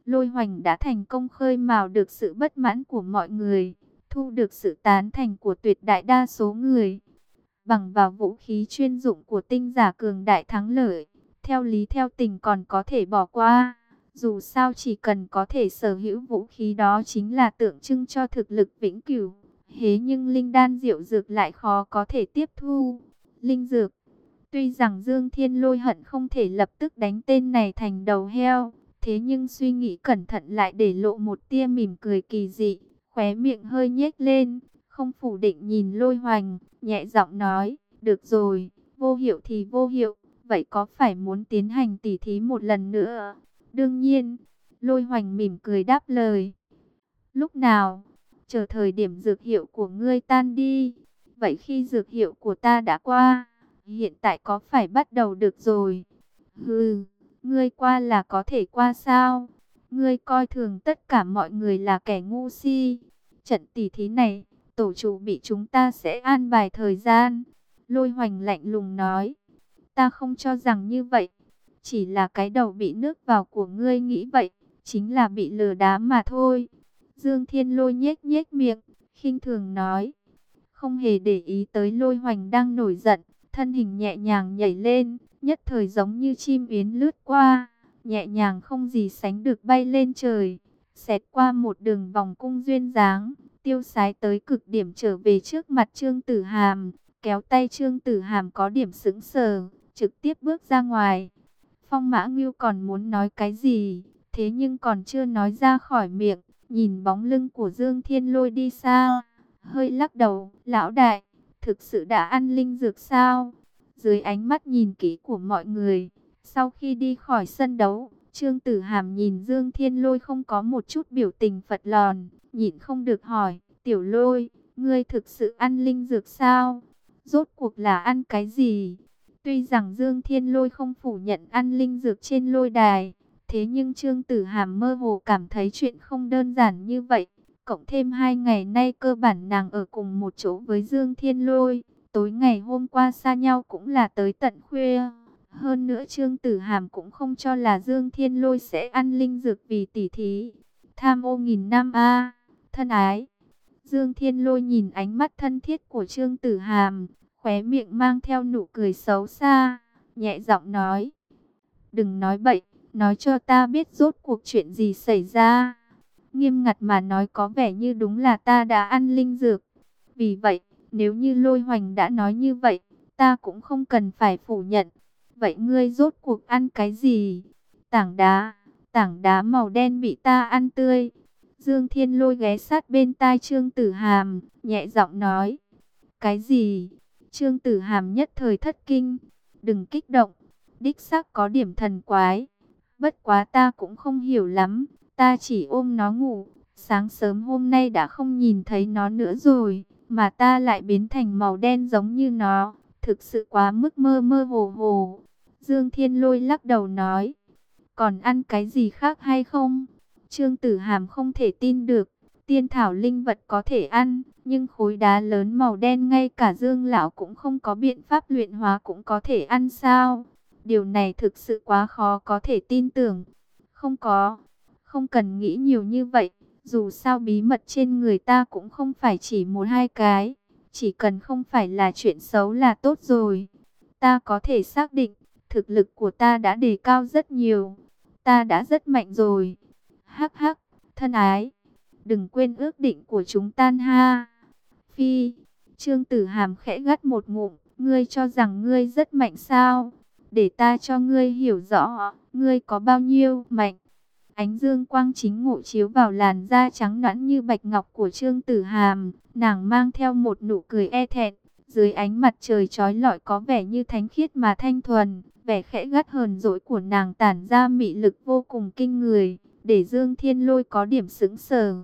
Lôi Hoành đã thành công khơi mào được sự bất mãn của mọi người, thu được sự tán thành của tuyệt đại đa số người. Bằng vào vũ khí chuyên dụng của tinh giả cường đại thắng lợi, theo lý theo tình còn có thể bỏ qua. Dù sao chỉ cần có thể sở hữu vũ khí đó chính là tượng trưng cho thực lực vĩnh cửu. Thế nhưng linh đan diệu dược lại khó có thể tiếp thu. Linh dược. Tuy rằng Dương Thiên Lôi hận không thể lập tức đánh tên này thành đầu heo, thế nhưng suy nghĩ cẩn thận lại để lộ một tia mỉm cười kỳ dị, khóe miệng hơi nhếch lên, không phủ định nhìn Lôi Hoành, nhẹ giọng nói, được rồi, vô hiệu thì vô hiệu, vậy có phải muốn tiến hành tỉ thí một lần nữa? Đương nhiên, Lôi Hoành mỉm cười đáp lời. Lúc nào? Chờ thời điểm dược hiệu của ngươi tan đi. Vậy khi dược hiệu của ta đã qua, hiện tại có phải bắt đầu được rồi? Hừ, ngươi qua là có thể qua sao? Ngươi coi thường tất cả mọi người là kẻ ngu si. Trận tỉ thí này, tổ chủ bị chúng ta sẽ an bài thời gian. Lôi Hoành lạnh lùng nói. Ta không cho rằng như vậy. Chỉ là cái đầu bị nước vào của ngươi nghĩ vậy, chính là bị lừa đá mà thôi. Dương Thiên Lôi nhếch nhếch miệng, khinh thường nói. Không hề để ý tới Lôi Hoành đang nổi giận, thân hình nhẹ nhàng nhảy lên, nhất thời giống như chim yến lướt qua, nhẹ nhàng không gì sánh được bay lên trời, xẹt qua một đường vòng cung duyên dáng, tiêu sái tới cực điểm trở về trước mặt Trương Tử Hàm, kéo tay Trương Tử Hàm có điểm sững sờ, trực tiếp bước ra ngoài. Phong Mã Ngưu còn muốn nói cái gì, thế nhưng còn chưa nói ra khỏi miệng, nhìn bóng lưng của Dương Thiên Lôi đi xa, hơi lắc đầu, lão đại, thực sự đã ăn linh dược sao? Dưới ánh mắt nhìn kỹ của mọi người, sau khi đi khỏi sân đấu, Trương Tử Hàm nhìn Dương Thiên Lôi không có một chút biểu tình phật lòn, nhịn không được hỏi, Tiểu Lôi, ngươi thực sự ăn linh dược sao? Rốt cuộc là ăn cái gì? Tuy rằng Dương Thiên Lôi không phủ nhận ăn linh dược trên lôi đài, thế nhưng Trương Tử Hàm mơ hồ cảm thấy chuyện không đơn giản như vậy. Cộng thêm hai ngày nay cơ bản nàng ở cùng một chỗ với Dương Thiên Lôi, tối ngày hôm qua xa nhau cũng là tới tận khuya. Hơn nữa Trương Tử Hàm cũng không cho là Dương Thiên Lôi sẽ ăn linh dược vì tỉ thí. Tham ô nghìn năm a, thân ái. Dương Thiên Lôi nhìn ánh mắt thân thiết của Trương Tử Hàm, khóe miệng mang theo nụ cười xấu xa, nhẹ giọng nói. Đừng nói bậy, nói cho ta biết rốt cuộc chuyện gì xảy ra. Nghiêm ngặt mà nói có vẻ như đúng là ta đã ăn linh dược. Vì vậy, nếu như Lôi Hoành đã nói như vậy, ta cũng không cần phải phủ nhận. Vậy ngươi rốt cuộc ăn cái gì? Tảng đá, tảng đá màu đen bị ta ăn tươi. Dương Thiên Lôi ghé sát bên tai Trương Tử Hàm, nhẹ giọng nói. Cái gì? Trương Tử Hàm nhất thời thất kinh. Đừng kích động, đích xác có điểm thần quái. Bất quá ta cũng không hiểu lắm, ta chỉ ôm nó ngủ. Sáng sớm hôm nay đã không nhìn thấy nó nữa rồi, mà ta lại biến thành màu đen giống như nó. Thực sự quá mức mơ mơ hồ hồ. Dương Thiên Lôi lắc đầu nói. Còn ăn cái gì khác hay không? Trương Tử Hàm không thể tin được. Tiên thảo linh vật có thể ăn, nhưng khối đá lớn màu đen ngay cả Dương lão cũng không có biện pháp luyện hóa cũng có thể ăn sao? Điều này thực sự quá khó có thể tin tưởng. Không có, không cần nghĩ nhiều như vậy. Dù sao bí mật trên người ta cũng không phải chỉ một hai cái. Chỉ cần không phải là chuyện xấu là tốt rồi. Ta có thể xác định, thực lực của ta đã đề cao rất nhiều. Ta đã rất mạnh rồi. Hắc hắc, thân ái. Đừng quên ước định của chúng ta ha. Phi, Trương Tử Hàm khẽ gắt một ngụm. Ngươi cho rằng ngươi rất mạnh sao? Để ta cho ngươi hiểu rõ, ngươi có bao nhiêu mạnh. Ánh dương quang chính ngộ chiếu vào làn da trắng nõn như bạch ngọc của Trương Tử Hàm. Nàng mang theo một nụ cười e thẹn. Dưới ánh mặt trời chói lọi có vẻ như thánh khiết mà thanh thuần. Vẻ khẽ gắt hờn dỗi của nàng tản ra mị lực vô cùng kinh người. Để Dương Thiên Lôi có điểm sững sờ.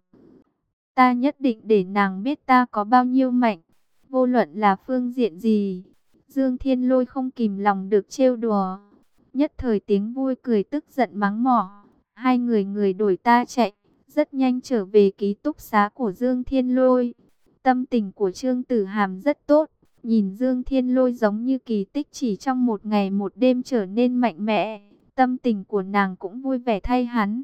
Ta nhất định để nàng biết ta có bao nhiêu mạnh. Vô luận là phương diện gì. Dương Thiên Lôi không kìm lòng được trêu đùa. Nhất thời tiếng vui cười tức giận mắng mỏ. Hai người người đổi ta chạy. Rất nhanh trở về ký túc xá của Dương Thiên Lôi. Tâm tình của Trương Tử Hàm rất tốt. Nhìn Dương Thiên Lôi giống như kỳ tích chỉ trong một ngày một đêm trở nên mạnh mẽ. Tâm tình của nàng cũng vui vẻ thay hắn.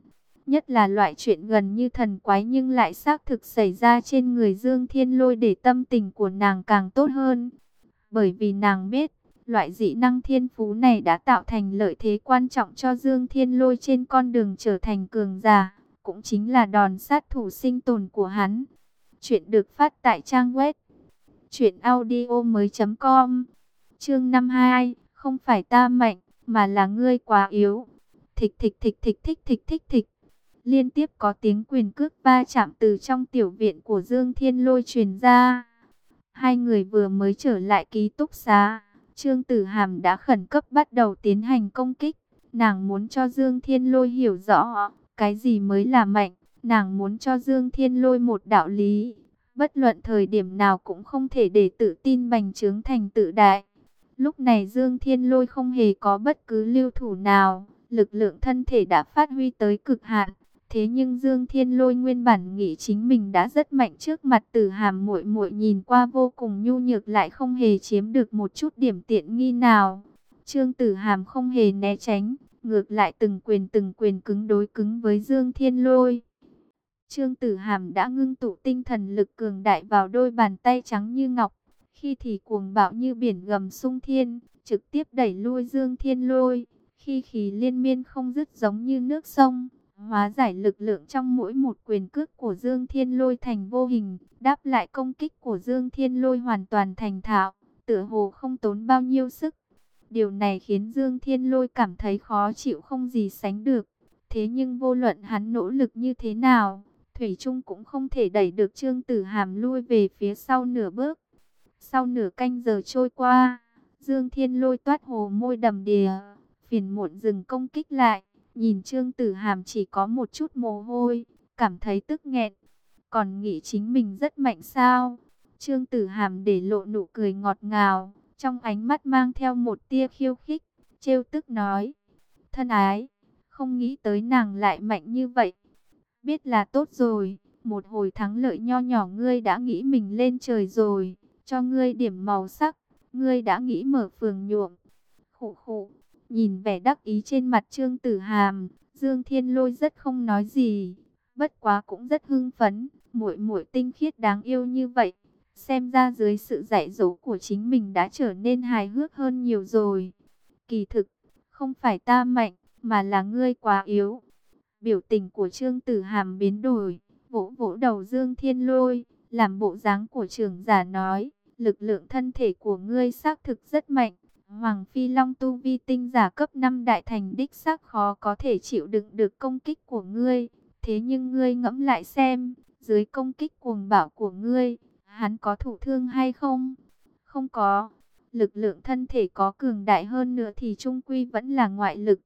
Nhất là loại chuyện gần như thần quái nhưng lại xác thực xảy ra trên người Dương Thiên Lôi để tâm tình của nàng càng tốt hơn. Bởi vì nàng biết, loại dị năng thiên phú này đã tạo thành lợi thế quan trọng cho Dương Thiên Lôi trên con đường trở thành cường giả, cũng chính là đòn sát thủ sinh tồn của hắn. Chuyện được phát tại trang web truyện audio mới com. Chương năm mươi hai, không phải ta mạnh, mà là ngươi quá yếu. Thịch thịch thịch thịch thịch thịch thịch thịch. Liên tiếp có tiếng quyền cước va chạm từ trong tiểu viện của Dương Thiên Lôi truyền ra. Hai người vừa mới trở lại ký túc xá, Trương Tử Hàm đã khẩn cấp bắt đầu tiến hành công kích. Nàng muốn cho Dương Thiên Lôi hiểu rõ cái gì mới là mạnh. Nàng muốn cho Dương Thiên Lôi một đạo lý, bất luận thời điểm nào cũng không thể để tự tin bành trướng thành tự đại. Lúc này Dương Thiên Lôi không hề có bất cứ lưu thủ nào, lực lượng thân thể đã phát huy tới cực hạn. Thế nhưng Dương Thiên Lôi nguyên bản nghĩ chính mình đã rất mạnh trước mặt Tử Hàm muội muội, nhìn qua vô cùng nhu nhược lại không hề chiếm được một chút điểm tiện nghi nào. Trương Tử Hàm không hề né tránh, ngược lại từng quyền từng quyền cứng đối cứng với Dương Thiên Lôi. Trương Tử Hàm đã ngưng tụ tinh thần lực cường đại vào đôi bàn tay trắng như ngọc, khi thì cuồng bạo như biển gầm sung thiên, trực tiếp đẩy lui Dương Thiên Lôi, khi thì liên miên không dứt giống như nước sông, hóa giải lực lượng trong mỗi một quyền cước của Dương Thiên Lôi thành vô hình, đáp lại công kích của Dương Thiên Lôi hoàn toàn thành thạo, tựa hồ không tốn bao nhiêu sức. Điều này khiến Dương Thiên Lôi cảm thấy khó chịu không gì sánh được. Thế nhưng vô luận hắn nỗ lực như thế nào, thủy chung cũng không thể đẩy được Trương Tử Hàm lui về phía sau nửa bước. Sau nửa canh giờ trôi qua, Dương Thiên Lôi toát hồ môi đầm đìa, phiền muộn dừng công kích lại, nhìn Trương Tử Hàm chỉ có một chút mồ hôi, cảm thấy tức nghẹn. Còn nghĩ chính mình rất mạnh sao? Trương Tử Hàm để lộ nụ cười ngọt ngào, trong ánh mắt mang theo một tia khiêu khích, trêu tức nói: thân ái, không nghĩ tới nàng lại mạnh như vậy. Biết là tốt rồi, một hồi thắng lợi nho nhỏ ngươi đã nghĩ mình lên trời rồi, cho ngươi điểm màu sắc, ngươi đã nghĩ mở phường nhuộm. Khụ khụ, nhìn vẻ đắc ý trên mặt Trương Tử Hàm, Dương Thiên Lôi rất không nói gì, bất quá cũng rất hưng phấn, muội muội tinh khiết đáng yêu như vậy, xem ra dưới sự dạy dỗ của chính mình đã trở nên hài hước hơn nhiều rồi. Kỳ thực, không phải ta mạnh, mà là ngươi quá yếu. Biểu tình của Trương Tử Hàm biến đổi, vỗ vỗ đầu Dương Thiên Lôi, làm bộ dáng của trưởng giả nói: lực lượng thân thể của ngươi xác thực rất mạnh. Hoàng Phi Long tu vi tinh giả cấp năm đại thành đích xác khó có thể chịu đựng được công kích của ngươi. Thế nhưng ngươi ngẫm lại xem, dưới công kích cuồng bạo của ngươi, hắn có thụ thương hay không? Không có. Lực lượng thân thể có cường đại hơn nữa thì trung quy vẫn là ngoại lực.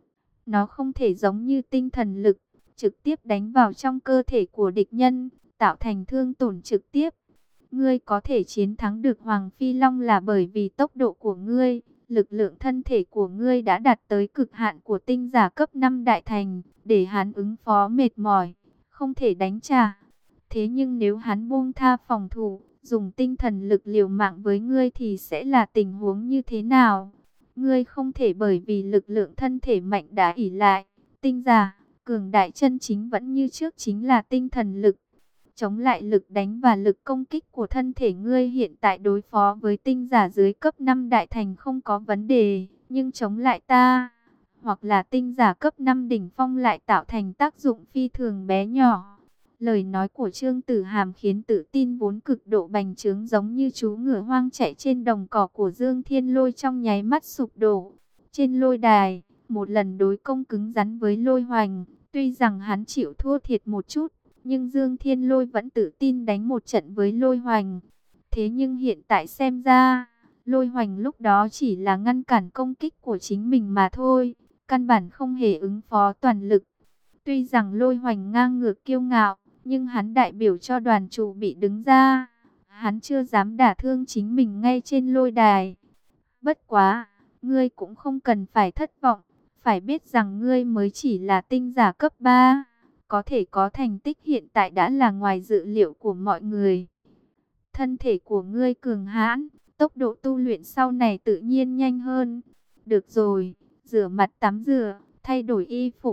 Nó không thể giống như tinh thần lực, trực tiếp đánh vào trong cơ thể của địch nhân, tạo thành thương tổn trực tiếp. Ngươi có thể chiến thắng được Hoàng Phi Long là bởi vì tốc độ của ngươi, lực lượng thân thể của ngươi đã đạt tới cực hạn của tinh giả cấp năm đại thành, để hắn ứng phó mệt mỏi, không thể đánh trả. Thế nhưng nếu hắn buông tha phòng thủ, dùng tinh thần lực liều mạng với ngươi thì sẽ là tình huống như thế nào? Ngươi không thể bởi vì lực lượng thân thể mạnh đã ỷ lại. Tinh giả, cường đại chân chính vẫn như trước chính là tinh thần lực. Chống lại lực đánh và lực công kích của thân thể ngươi hiện tại đối phó với tinh giả dưới cấp năm đại thành không có vấn đề. Nhưng chống lại ta, hoặc là tinh giả cấp năm đỉnh phong lại tạo thành tác dụng phi thường bé nhỏ. Lời nói của Trương Tử Hàm khiến tự tin vốn cực độ bành trướng giống như chú ngựa hoang chạy trên đồng cỏ của Dương Thiên Lôi trong nháy mắt sụp đổ. Trên lôi đài, một lần đối công cứng rắn với Lôi Hoành, tuy rằng hắn chịu thua thiệt một chút, nhưng Dương Thiên Lôi vẫn tự tin đánh một trận với Lôi Hoành. Thế nhưng hiện tại xem ra, Lôi Hoành lúc đó chỉ là ngăn cản công kích của chính mình mà thôi, căn bản không hề ứng phó toàn lực. Tuy rằng Lôi Hoành ngang ngược kiêu ngạo, nhưng hắn đại biểu cho đoàn chủ bị đứng ra. Hắn chưa dám đả thương chính mình ngay trên lôi đài. Bất quá, ngươi cũng không cần phải thất vọng. Phải biết rằng ngươi mới chỉ là tinh giả cấp ba. Có thể có thành tích hiện tại đã là ngoài dự liệu của mọi người. Thân thể của ngươi cường hãn, tốc độ tu luyện sau này tự nhiên nhanh hơn. Được rồi, rửa mặt tắm rửa, thay đổi y phục.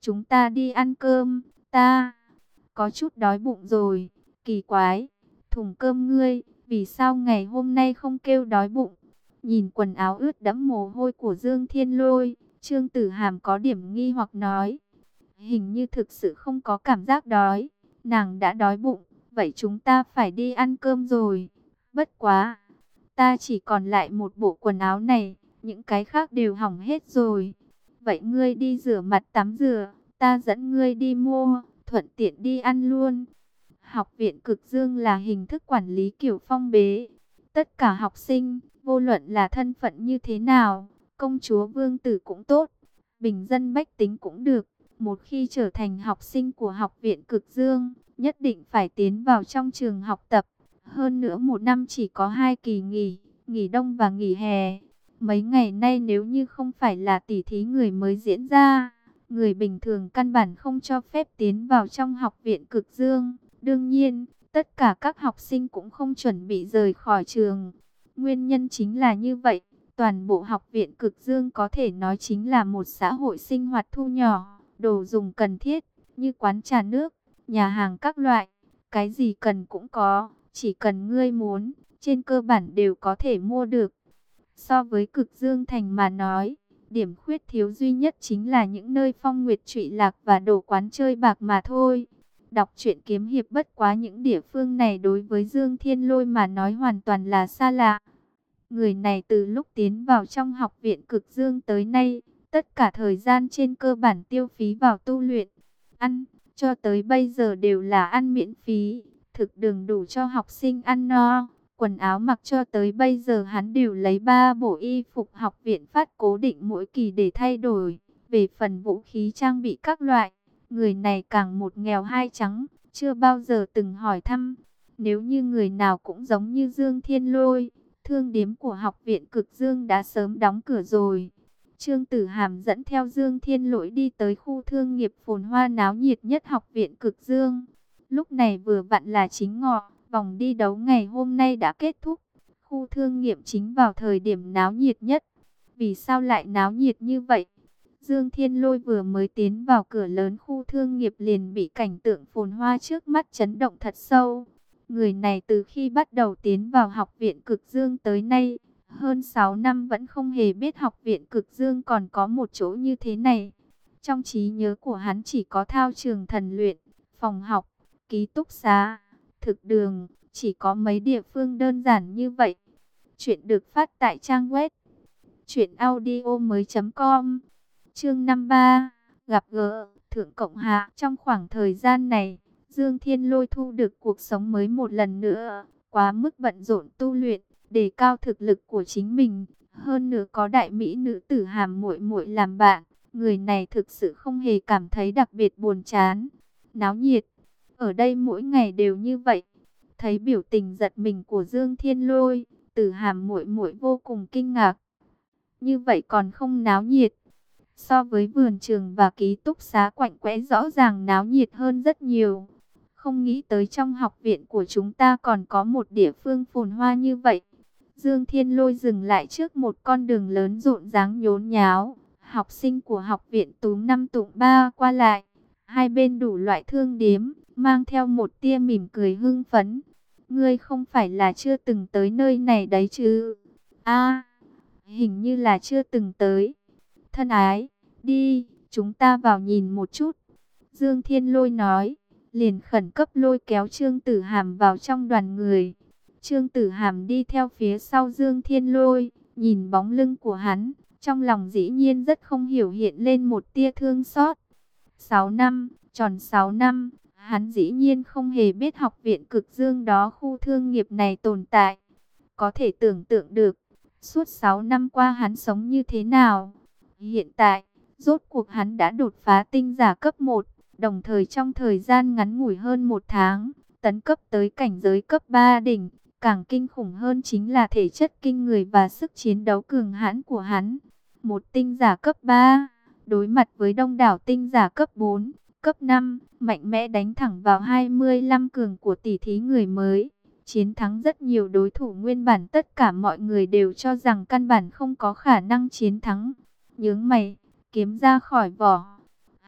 chúng ta đi ăn cơm, ta có chút đói bụng rồi. Kỳ quái, thùng cơm ngươi, vì sao ngày hôm nay không kêu đói bụng? Nhìn quần áo ướt đẫm mồ hôi của Dương Thiên Lôi, Trương Tử Hàm có điểm nghi hoặc nói. Hình như thực sự không có cảm giác đói, nàng đã đói bụng, vậy chúng ta phải đi ăn cơm rồi. Bất quá, ta chỉ còn lại một bộ quần áo này, những cái khác đều hỏng hết rồi. Vậy ngươi đi rửa mặt tắm rửa, ta dẫn ngươi đi mua, thuận tiện đi ăn luôn. Học viện Cực Dương là hình thức quản lý kiểu phong bế. Tất cả học sinh, vô luận là thân phận như thế nào, công chúa vương tử cũng tốt, bình dân bách tính cũng được. Một khi trở thành học sinh của học viện Cực Dương, nhất định phải tiến vào trong trường học tập. Hơn nữa một năm chỉ có hai kỳ nghỉ, nghỉ đông và nghỉ hè. Mấy ngày nay nếu như không phải là tỉ thí người mới diễn ra, người bình thường căn bản không cho phép tiến vào trong học viện Cực Dương. Đương nhiên, tất cả các học sinh cũng không chuẩn bị rời khỏi trường. Nguyên nhân chính là như vậy, toàn bộ học viện Cực Dương có thể nói chính là một xã hội sinh hoạt thu nhỏ, đồ dùng cần thiết, như quán trà nước, nhà hàng các loại, cái gì cần cũng có, chỉ cần ngươi muốn, trên cơ bản đều có thể mua được. So với Cực Dương Thành mà nói, điểm khuyết thiếu duy nhất chính là những nơi phong nguyệt trụy lạc và đồ quán chơi bạc mà thôi. Đọc truyện kiếm hiệp bất quá những địa phương này đối với Dương Thiên Lôi mà nói hoàn toàn là xa lạ. Người này từ lúc tiến vào trong học viện Cực Dương tới nay, tất cả thời gian trên cơ bản tiêu phí vào tu luyện. Ăn, cho tới bây giờ đều là ăn miễn phí, thực đường đủ cho học sinh ăn no. Quần áo mặc cho tới bây giờ hắn đều lấy ba bộ y phục học viện phát cố định mỗi kỳ để thay đổi. Về phần vũ khí trang bị các loại, người này càng một nghèo hai trắng, chưa bao giờ từng hỏi thăm. Nếu như người nào cũng giống như Dương Thiên Lôi, thương điếm của học viện Cực Dương đã sớm đóng cửa rồi. Trương Tử Hàm dẫn theo Dương Thiên Lỗi đi tới khu thương nghiệp phồn hoa náo nhiệt nhất học viện Cực Dương. Lúc này vừa vặn là chính ngọ, vòng đi đấu ngày hôm nay đã kết thúc. Khu thương nghiệp chính vào thời điểm náo nhiệt nhất. Vì sao lại náo nhiệt như vậy? Dương Thiên Lôi vừa mới tiến vào cửa lớn khu thương nghiệp liền bị cảnh tượng phồn hoa trước mắt chấn động thật sâu. Người này từ khi bắt đầu tiến vào học viện Cực Dương tới nay, hơn sáu năm vẫn không hề biết học viện Cực Dương còn có một chỗ như thế này. Trong trí nhớ của hắn chỉ có thao trường thần luyện, phòng học, ký túc xá, thực đường, chỉ có mấy địa phương đơn giản như vậy. Chuyện được phát tại trang web truyện audio mới chấm com. Chương năm mươi ba, gặp gỡ Thượng Cộng Hạ. Trong khoảng thời gian này, Dương Thiên Lôi thu được cuộc sống mới một lần nữa, quá mức bận rộn tu luyện, đề cao thực lực của chính mình, hơn nữa có đại mỹ nữ Tử Hàm muội muội làm bạn, người này thực sự không hề cảm thấy đặc biệt buồn chán. Náo nhiệt, ở đây mỗi ngày đều như vậy. Thấy biểu tình giật mình của Dương Thiên Lôi, Tử Hàm muội muội vô cùng kinh ngạc. Như vậy còn không náo nhiệt? So với vườn trường và ký túc xá quạnh quẽ rõ ràng náo nhiệt hơn rất nhiều. Không nghĩ tới trong học viện của chúng ta còn có một địa phương phồn hoa như vậy. Dương Thiên Lôi dừng lại trước một con đường lớn rộn ràng nhốn nháo. Học sinh của học viện túm năm tụng ba qua lại. Hai bên đủ loại thương điếm, mang theo một tia mỉm cười hưng phấn. Ngươi không phải là chưa từng tới nơi này đấy chứ? A, hình như là chưa từng tới. Thân ái, đi, chúng ta vào nhìn một chút. Dương Thiên Lôi nói, liền khẩn cấp lôi kéo Trương Tử Hàm vào trong đoàn người. Trương Tử Hàm đi theo phía sau Dương Thiên Lôi, nhìn bóng lưng của hắn, trong lòng dĩ nhiên rất không hiểu hiện lên một tia thương xót. Sáu năm, tròn sáu năm, hắn dĩ nhiên không hề biết học viện Cực Dương đó khu thương nghiệp này tồn tại. Có thể tưởng tượng được, suốt sáu năm qua hắn sống như thế nào. Hiện tại, rốt cuộc hắn đã đột phá tinh giả cấp một, đồng thời trong thời gian ngắn ngủi hơn một tháng, tấn cấp tới cảnh giới cấp ba đỉnh. Càng kinh khủng hơn chính là thể chất kinh người và sức chiến đấu cường hãn của hắn. Một tinh giả cấp ba, đối mặt với đông đảo tinh giả cấp bốn, cấp năm, mạnh mẽ đánh thẳng vào hai mươi lăm cường của tỷ thí người mới. Chiến thắng rất nhiều đối thủ nguyên bản tất cả mọi người đều cho rằng căn bản không có khả năng chiến thắng. Nhướng mày, kiếm ra khỏi vỏ.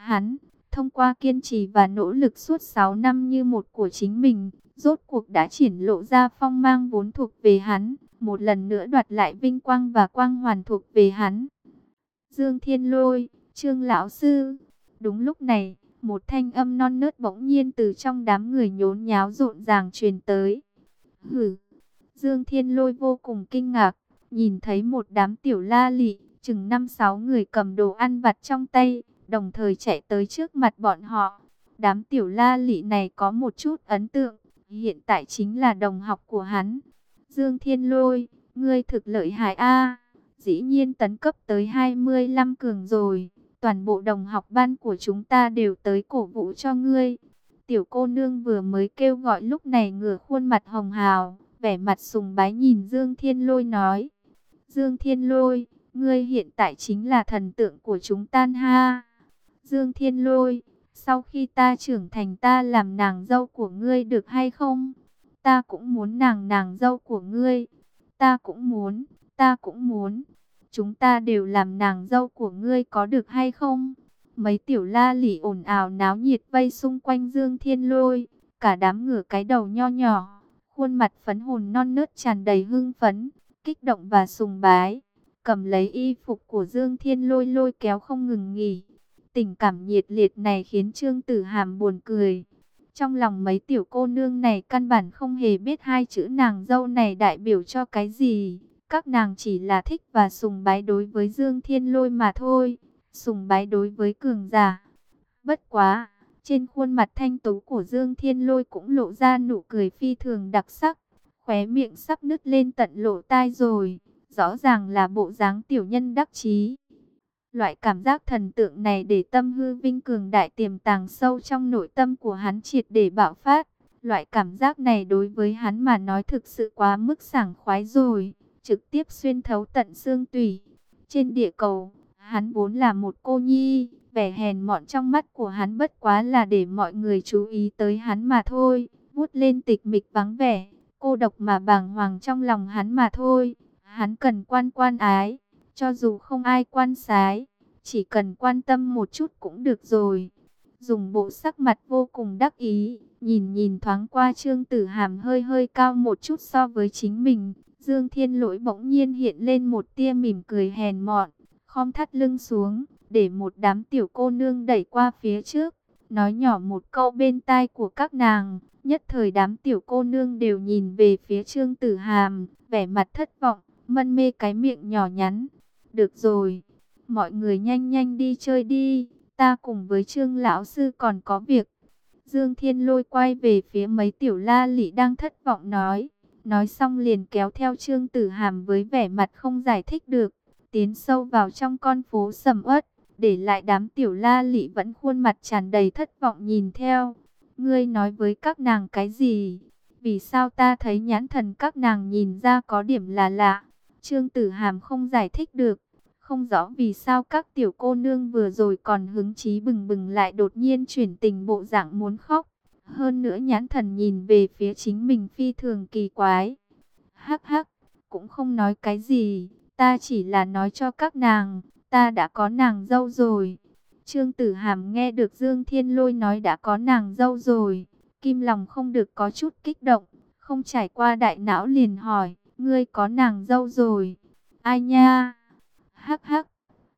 Hắn, thông qua kiên trì và nỗ lực suốt sáu năm như một của chính mình, rốt cuộc đã triển lộ ra phong mang vốn thuộc về hắn, một lần nữa đoạt lại vinh quang và quang hoàn thuộc về hắn. Dương Thiên Lôi, Trương lão sư. Đúng lúc này, một thanh âm non nớt bỗng nhiên từ trong đám người nhốn nháo rộn ràng truyền tới. Hử! Dương Thiên Lôi vô cùng kinh ngạc, nhìn thấy một đám tiểu la lị, chừng năm sáu người cầm đồ ăn vặt trong tay, đồng thời chạy tới trước mặt bọn họ. Đám tiểu la lị này có một chút ấn tượng, hiện tại chính là đồng học của hắn. Dương Thiên Lôi, ngươi thực lợi hại a, dĩ nhiên tấn cấp tới hai mươi lăm cường rồi. Toàn bộ đồng học ban của chúng ta đều tới cổ vũ cho ngươi. Tiểu cô nương vừa mới kêu gọi lúc này ngửa khuôn mặt hồng hào, vẻ mặt sùng bái nhìn Dương Thiên Lôi nói. Dương Thiên Lôi, ngươi hiện tại chính là thần tượng của chúng ta ha. Dương Thiên Lôi, sau khi ta trưởng thành ta làm nàng dâu của ngươi được hay không? Ta cũng muốn nàng nàng dâu của ngươi. Ta cũng muốn, ta cũng muốn. Chúng ta đều làm nàng dâu của ngươi có được hay không? Mấy tiểu la lỉ ồn ào náo nhiệt vây xung quanh Dương Thiên Lôi. Cả đám ngửa cái đầu nho nhỏ, khuôn mặt phấn hồn non nớt tràn đầy hưng phấn, kích động và sùng bái. Cầm lấy y phục của Dương Thiên Lôi lôi kéo không ngừng nghỉ. Tình cảm nhiệt liệt này khiến Trương Tử Hàm buồn cười. Trong lòng mấy tiểu cô nương này căn bản không hề biết hai chữ nàng dâu này đại biểu cho cái gì. Các nàng chỉ là thích và sùng bái đối với Dương Thiên Lôi mà thôi. Sùng bái đối với cường giả. Bất quá, trên khuôn mặt thanh tú của Dương Thiên Lôi cũng lộ ra nụ cười phi thường đặc sắc. Khóe miệng sắp nứt lên tận lỗ tai rồi. Rõ ràng là bộ dáng tiểu nhân đắc chí. Loại cảm giác thần tượng này để tâm hư vinh cường đại tiềm tàng sâu trong nội tâm của hắn triệt để bạo phát. Loại cảm giác này đối với hắn mà nói thực sự quá mức sảng khoái rồi, trực tiếp xuyên thấu tận xương tủy. Trên địa cầu, hắn vốn là một cô nhi, vẻ hèn mọn trong mắt của hắn bất quá là để mọi người chú ý tới hắn mà thôi, vuốt lên tịch mịch vắng vẻ, cô độc mà bàng hoàng trong lòng hắn mà thôi. Hắn cần quan quan ái. Cho dù không ai quan sái, chỉ cần quan tâm một chút cũng được rồi. Dùng bộ sắc mặt vô cùng đắc ý, nhìn nhìn thoáng qua Trương Tử Hàm hơi hơi cao một chút so với chính mình. Dương Thiên Lỗi bỗng nhiên hiện lên một tia mỉm cười hèn mọn, khom thắt lưng xuống, để một đám tiểu cô nương đẩy qua phía trước, nói nhỏ một câu bên tai của các nàng. Nhất thời đám tiểu cô nương đều nhìn về phía Trương Tử Hàm, vẻ mặt thất vọng, mân mê cái miệng nhỏ nhắn. Được rồi, mọi người nhanh nhanh đi chơi đi, ta cùng với Trương lão sư còn có việc. Dương Thiên Lôi quay về phía mấy tiểu la lị đang thất vọng nói. Nói xong liền kéo theo Trương Tử Hàm với vẻ mặt không giải thích được, tiến sâu vào trong con phố sầm uất, để lại đám tiểu la lị vẫn khuôn mặt tràn đầy thất vọng nhìn theo. Ngươi nói với các nàng cái gì? Vì sao ta thấy nhãn thần các nàng nhìn ra có điểm là lạ? Trương Tử Hàm không giải thích được, không rõ vì sao các tiểu cô nương vừa rồi còn hứng chí bừng bừng lại đột nhiên chuyển tình bộ dạng muốn khóc. Hơn nữa nhãn thần nhìn về phía chính mình phi thường kỳ quái. Hắc hắc, cũng không nói cái gì, ta chỉ là nói cho các nàng, ta đã có nàng dâu rồi. Trương Tử Hàm nghe được Dương Thiên Lôi nói đã có nàng dâu rồi, kim lòng không được có chút kích động, không trải qua đại não liền hỏi, ngươi có nàng dâu rồi? Ai nha? Hắc hắc,